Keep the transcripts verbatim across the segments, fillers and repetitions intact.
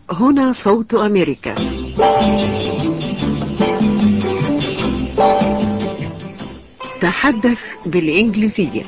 هنا صوت أمريكا. تحدث بالإنجليزية.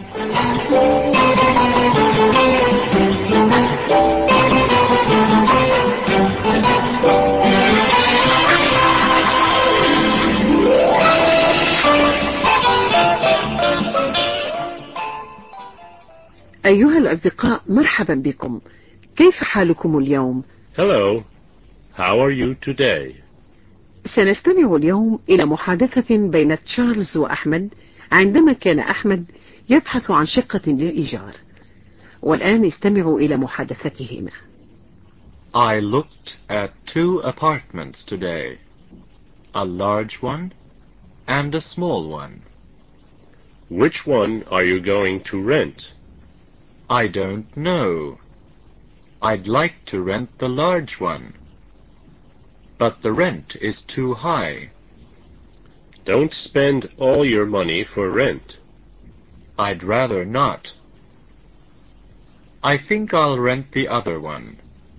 أيها الأصدقاء، مرحبا بكم. كيف حالكم اليوم؟ Hello. How are you today? سنستمع اليوم إلى محادثة بين تشارلز وأحمد عندما كان أحمد يبحث عن شقة للإيجار. والآن استمعوا إلى محادثتهما. I looked at two apartments today, a large one and a small one. Which one are you going to rent? I don't know. I'd like to rent the large one, but the rent is too high. Don't spend all your money for rent. I'd rather not. I think I'll rent the other one.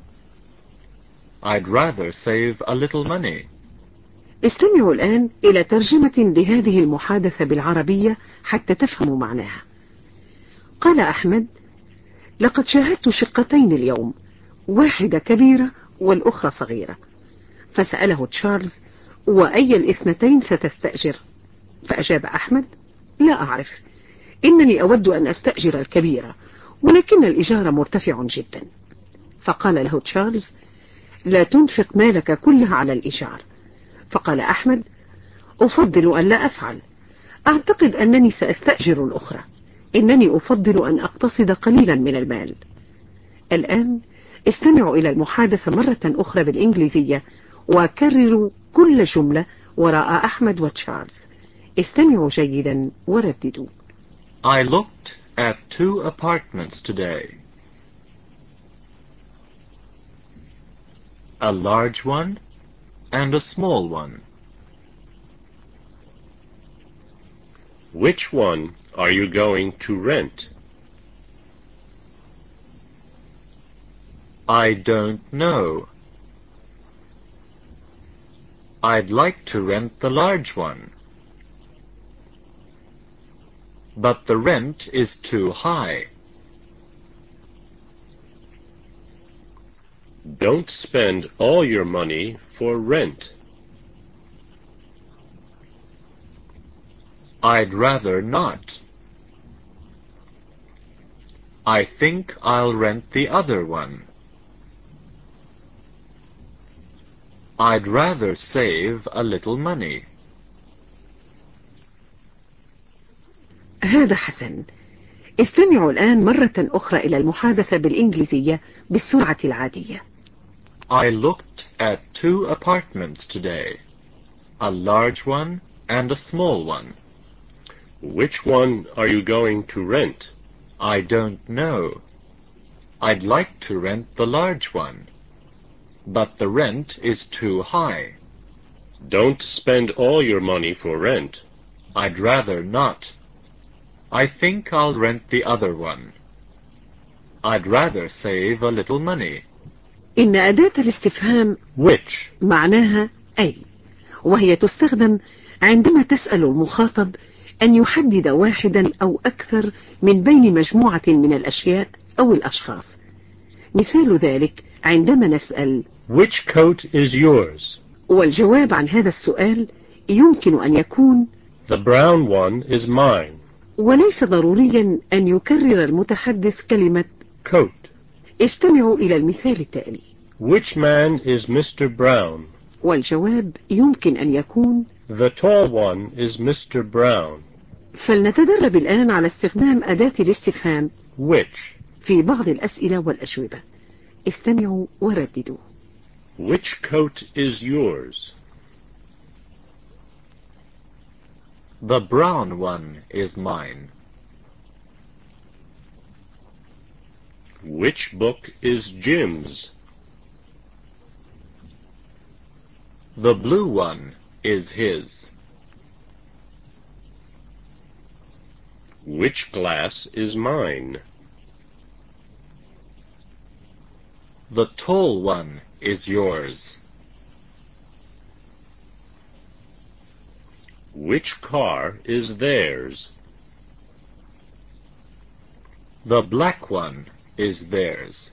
I'd rather save a little money. استمعوا الآن إلى ترجمة لهذه المحادثة بالعربية حتى تفهموا معناها. قال أحمد: لقد شاهدت شقتين اليوم، واحدة كبيرة والأخرى صغيرة. فسأله تشارلز: وأي الاثنتين ستستأجر؟ فأجاب أحمد: لا أعرف، إنني أود أن أستأجر الكبيرة، ولكن الإيجار مرتفع جدا. فقال له تشارلز: لا تنفق مالك كله على الإيجار. فقال أحمد: أفضل أن لا أفعل، أعتقد أنني سأستأجر الأخرى، إنني أفضل أن أقتصد قليلا من المال. الآن استمعوا إلى المحادثة مرة أخرى بالإنجليزية وكرروا كل جملة وراء أحمد وتشارلز. استمعوا جيدا ورددوا. I looked at two apartments today. A large one and a small one. Which one are you going to rent? I don't know. I'd like to rent the large one, but the rent is too high. Don't spend all your money for rent. I'd rather not. I think I'll rent the other one. I'd rather save a little money. هذا حسن. استمعوا الآن مرة أخرى إلى المحادثة بالإنجليزية بالسرعة العادية. I looked at two apartments today, a large one and a small one. Which one are you going to rent? I don't know. I'd like to rent the large one, but the rent is too high. Don't spend all your money for rent. I'd rather not. I think I'll rent the other one. I'd rather save a little money. إن أداة الاستفهام Which معناها أي، وهي تستخدم عندما تسأل المخاطب أن يحدد واحدا أو أكثر من بين مجموعة من الأشياء أو الأشخاص. مثال ذلك عندما نسأل Which coat is yours? والجواب عن هذا السؤال يمكن أن يكون The brown one is mine. وليس ضروريا أن يكرر المتحدث كلمة Coat. استمعوا إلى المثال التالي. Which man is Mister Brown? والجواب يمكن أن يكون The tall one is Mister Brown. فلنتدرب الآن على استخدام أداة الاستفهام Which? في بعض الأسئلة والأجوبة. استمعوا ورددوا. Which coat is yours? The brown one is mine. Which book is Jim's? The blue one is his. Which glass is mine? The tall one is yours. Which car is theirs? The black one is theirs.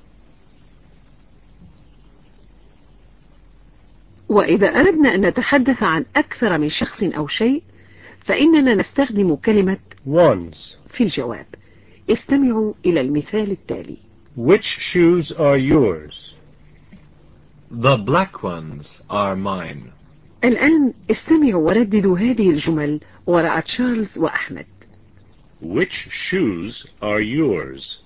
وإذا أردنا أن نتحدث عن أكثر من شخص أو شيء فإننا نستخدم كلمة Ones. في الجواب. استمعوا إلى المثال التالي. Which shoes are yours? The black ones are mine. الآن استمعوا ورددوا هذه الجمل وراء تشارلز وأحمد. Which shoes are yours?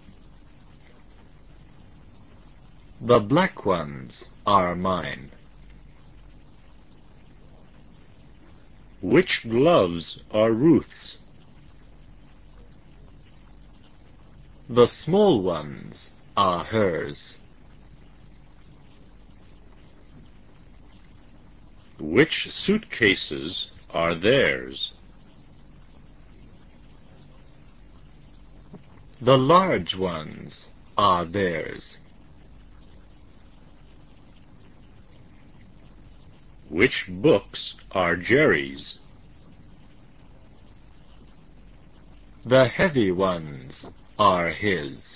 The black ones are mine. Which gloves are Ruth's? The small ones are hers. Which suitcases are theirs? The large ones are theirs. Which books are Jerry's? The heavy ones are his.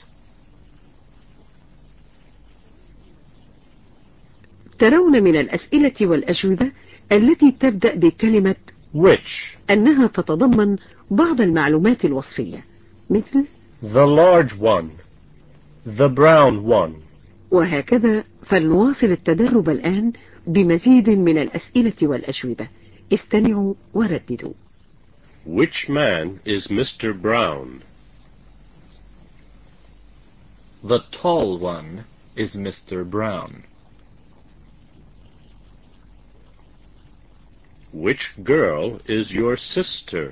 ترون من الأسئلة والأجوبة التي تبدأ بكلمة Which? أنها تتضمن بعض المعلومات الوصفية مثل The large one. The brown one. وهكذا. فلنواصل التدرب الآن بمزيد من الأسئلة والأجوبة. استمعوا ورددوا. Which man is Mister Brown? The tall one is Mister Brown. Which girl is your sister?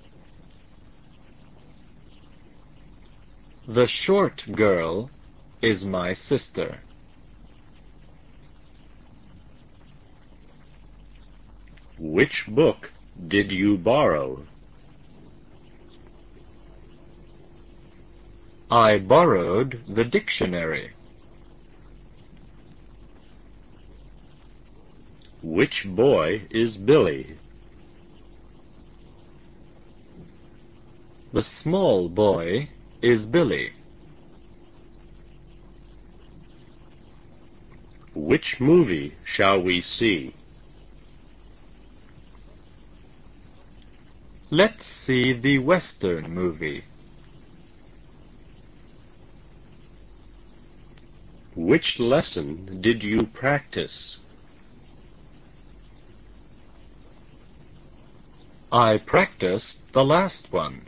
The short girl is my sister. Which book did you borrow? I borrowed the dictionary. Which boy is Billy? The small boy is Billy. Which movie shall we see? Let's see the Western movie. Which lesson did you practice? I practiced the last one.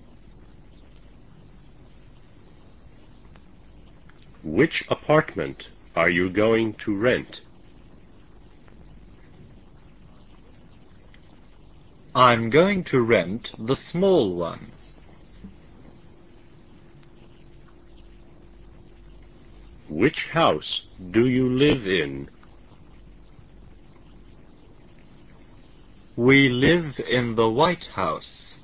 Which apartment are you going to rent? I'm going to rent the small one. Which house do you live in? We live in the White House.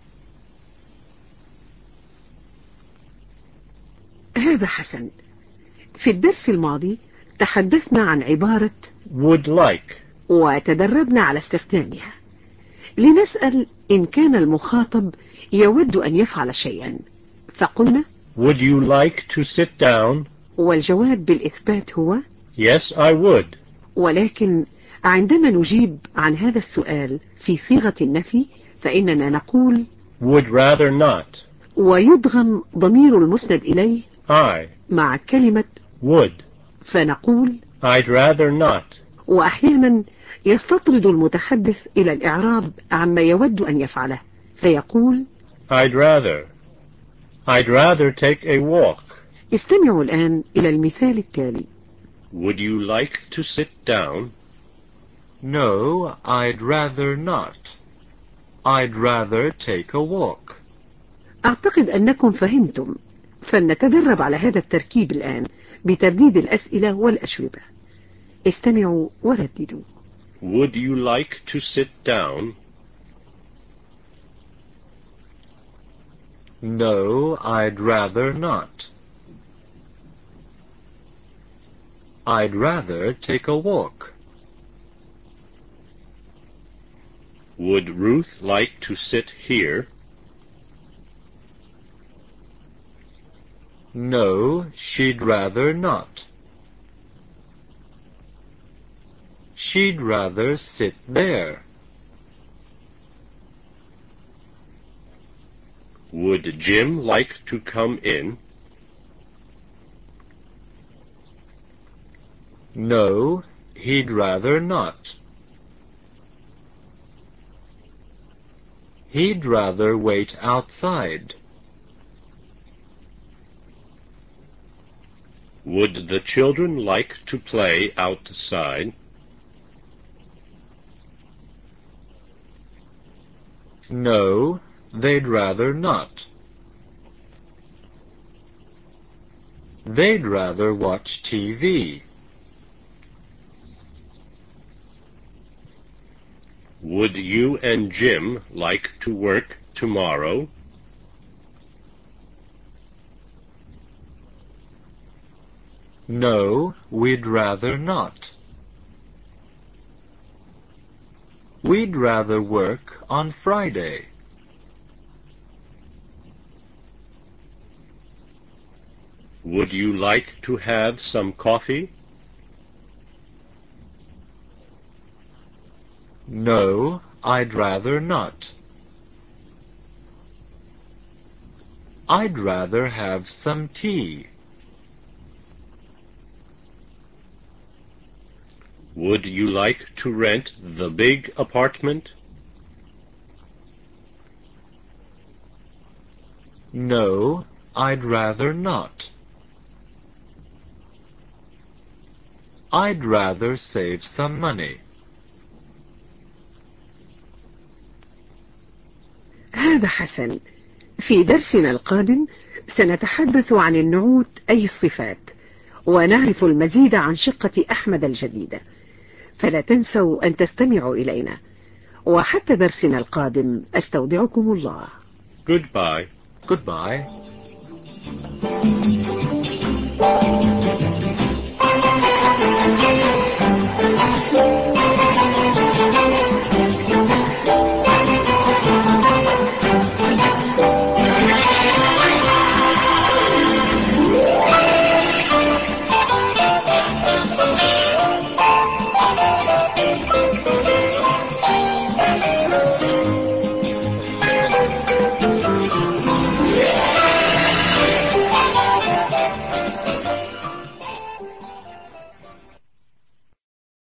هذا حسن. في الدرس الماضي تحدثنا عن عبارة Would like. وتدربنا على استخدامها. لنسأل إن كان المخاطب يود أن يفعل شيئا فقلنا Would you like to sit down? والجواب بالإثبات هو Yes, I would. ولكن عندما نجيب عن هذا السؤال في صيغة النفي فإننا نقول Would rather not. ويضغم ضمير المسند إليه I مع كلمة would. فنقول I'd rather not. وأحيانا يستطرد المتحدث إلى الإعراب عما يود أن يفعله فيقول I'd rather. I'd rather take a walk. استمعوا الآن إلى المثال التالي. Would you like to sit down? No, I'd rather not. I'd rather take a walk. أعتقد أنكم فهمتم. فلنتدرب على هذا التركيب الآن بترديد الأسئلة والأجوبة. استمعوا ورددوا. Would you like to sit down? No, I'd rather not. I'd rather take a walk. Would Ruth like to sit here? No, she'd rather not. She'd rather sit there. Would Jim like to come in? No, he'd rather not. He'd rather wait outside. Would the children like to play outside? No, they'd rather not. They'd rather watch T V. Would you and Jim like to work tomorrow? No, we'd rather not. We'd rather work on Friday. Would you like to have some coffee? No, I'd rather not. I'd rather have some tea. Would you like to rent the big apartment? No, I'd rather not. I'd rather save some money. هذا حسن. في درسنا القادم سنتحدث عن النعوت أي الصفات، ونعرف المزيد عن شقة أحمد الجديدة، فلا تنسوا أن تستمعوا إلينا. وحتى درسنا القادم أستودعكم الله. Goodbye. Goodbye.